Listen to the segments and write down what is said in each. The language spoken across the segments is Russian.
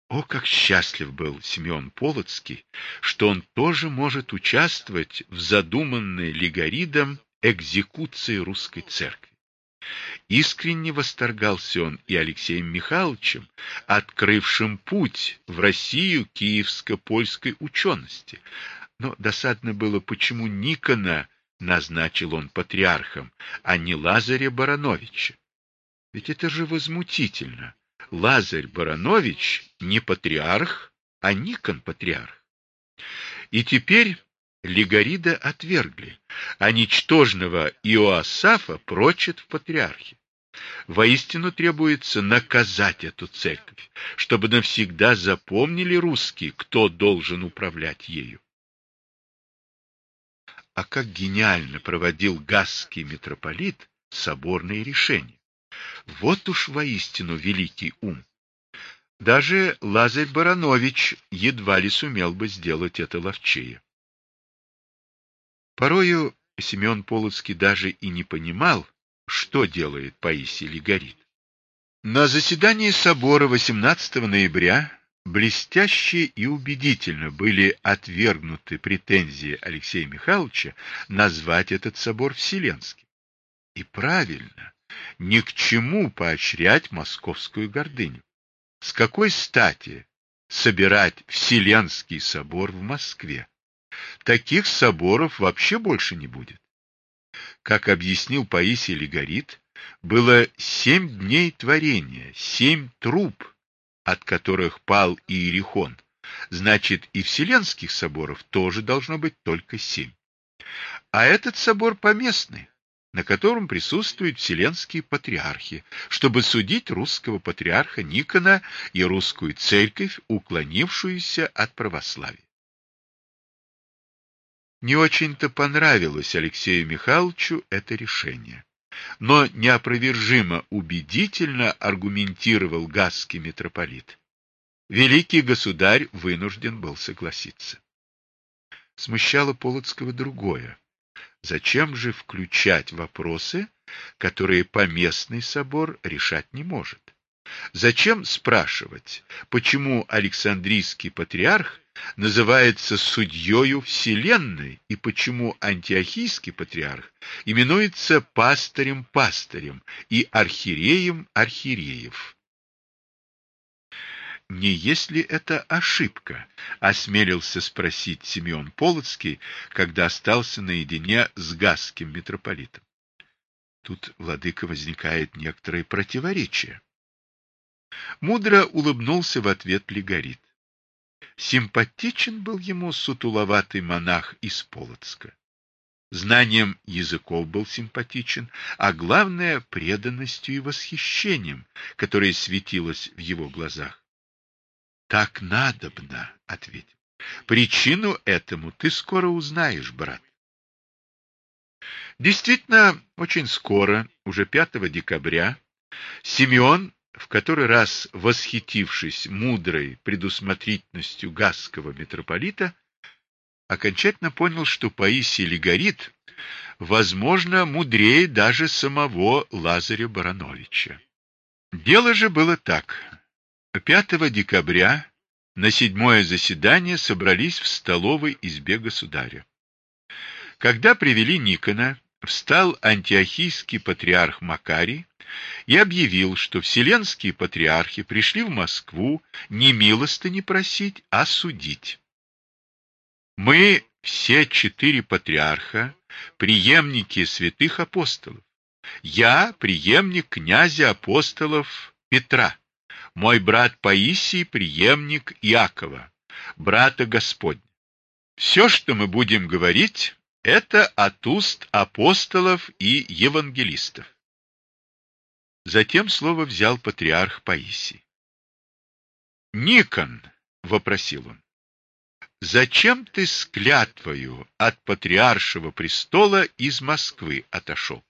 О, как счастлив был Симеон Полоцкий, что он тоже может участвовать в задуманной Лигоридом экзекуции русской церкви. Искренне восторгался он и Алексеем Михайловичем, открывшим путь в Россию киевско-польской учености. Но досадно было, почему Никона назначил он патриархом, а не Лазаря Барановича. Ведь это же возмутительно. Лазарь Баранович не патриарх, а Никон патриарх. И теперь Лигорида отвергли, а ничтожного Иоасафа прочат в патриархе. Воистину требуется наказать эту церковь, чтобы навсегда запомнили русские, кто должен управлять ею. А как гениально проводил гасский митрополит соборные решения. Вот уж воистину великий ум. Даже Лазарь Баранович едва ли сумел бы сделать это ловчее. Порою Семен Полоцкий даже и не понимал, что делает Паисий Лигорид. На заседании собора 18 ноября блестяще и убедительно были отвергнуты претензии Алексея Михайловича назвать этот собор Вселенским. И правильно, ни к чему поощрять московскую гордыню. С какой стати собирать Вселенский собор в Москве? Таких соборов вообще больше не будет. Как объяснил Паисий Лигорид, было 7 дней творения, 7 труб, от которых пал Иерихон. Значит, и Вселенских соборов тоже должно быть только 7. А этот собор поместный, на котором присутствуют вселенские патриархи, чтобы судить русского патриарха Никона и русскую церковь, уклонившуюся от православия. Не очень-то понравилось Алексею Михайловичу это решение, но неопровержимо убедительно аргументировал гасский митрополит. Великий государь вынужден был согласиться. Смущало Полоцкого другое. Зачем же включать вопросы, которые поместный собор решать не может? Зачем спрашивать, почему Александрийский патриарх называется судьёю вселенной и почему Антиохийский патриарх именуется пастырем и архиереем архиереев? Не есть ли это ошибка? Осмелился спросить Симеон Полоцкий, когда остался наедине с гасским митрополитом. Тут, владыка, возникает некоторое противоречие. Мудро улыбнулся в ответ Лигорид. Симпатичен был ему сутуловатый монах из Полоцка. Знанием языков был симпатичен, а главное преданностью и восхищением, которое светилось в его глазах. Так надобно, ответил. Причину этому ты скоро узнаешь, брат. Действительно, очень скоро, уже 5 декабря, Симеон, в который раз восхитившись мудрой предусмотрительностью гасского митрополита, окончательно понял, что Паисий Лигорид, возможно, мудрее даже самого Лазаря Барановича. Дело же было так. 5 декабря на 7-е заседание собрались в столовой избе государя. Когда привели Никона, встал антиохийский патриарх Макарий и объявил, что вселенские патриархи пришли в Москву не милостыни просить, а судить. Мы все 4 патриарха, преемники святых апостолов. Я преемник князя апостолов Петра. Мой брат Паисий преемник Иакова, брата Господня. Все, что мы будем говорить, это от уст апостолов и евангелистов. Затем слово взял патриарх Паисий. Никон, вопросил он, зачем ты с клятвою от патриаршего престола из Москвы отошел?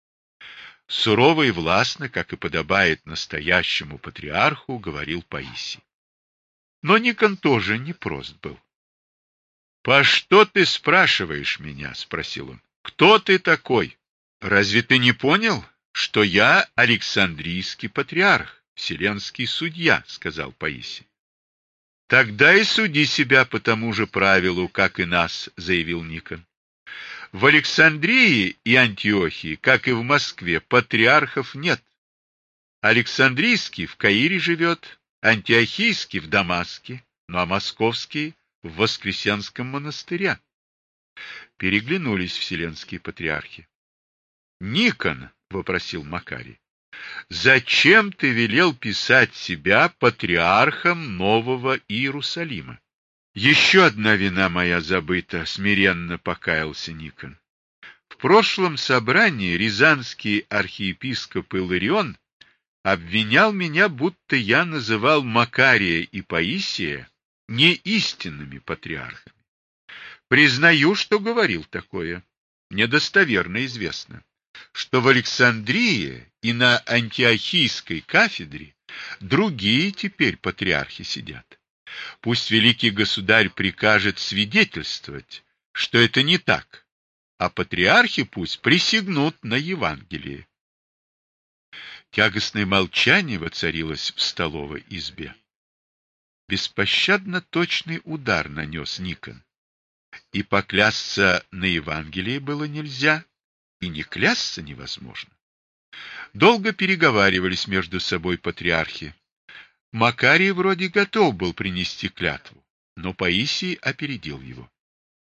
Сурово и властно, как и подобает настоящему патриарху, говорил Паисий. Но Никон тоже не прост был. «По что ты спрашиваешь меня?» — спросил он. «Кто ты такой? Разве ты не понял, что я Александрийский патриарх, вселенский судья?» — сказал Паисий. Тогда и суди себя по тому же правилу, как и нас, заявил Никон. В Александрии и Антиохии, как и в Москве, патриархов нет. Александрийский в Каире живет, антиохийский в Дамаске, ну а московский в Воскресенском монастыре. Переглянулись вселенские патриархи. Никон, вопросил Макарий, зачем ты велел писать себя патриархом Нового Иерусалима? Еще одна вина моя забыта, смиренно покаялся Никон. В прошлом собрании рязанский архиепископ Иларион обвинял меня, будто я называл Макария и Паисия неистинными патриархами. Признаю, что говорил такое. Мне достоверно известно, что в Александрии и на Антиохийской кафедре другие теперь патриархи сидят. Пусть великий государь прикажет свидетельствовать, что это не так, а патриархи пусть присягнут на Евангелие. Тягостное молчание воцарилось в столовой избе. Беспощадно точный удар нанес Никон. И поклясться на Евангелие было нельзя, и не клясться невозможно. Долго переговаривались между собой патриархи. Макарий вроде готов был принести клятву, но Паисий опередил его.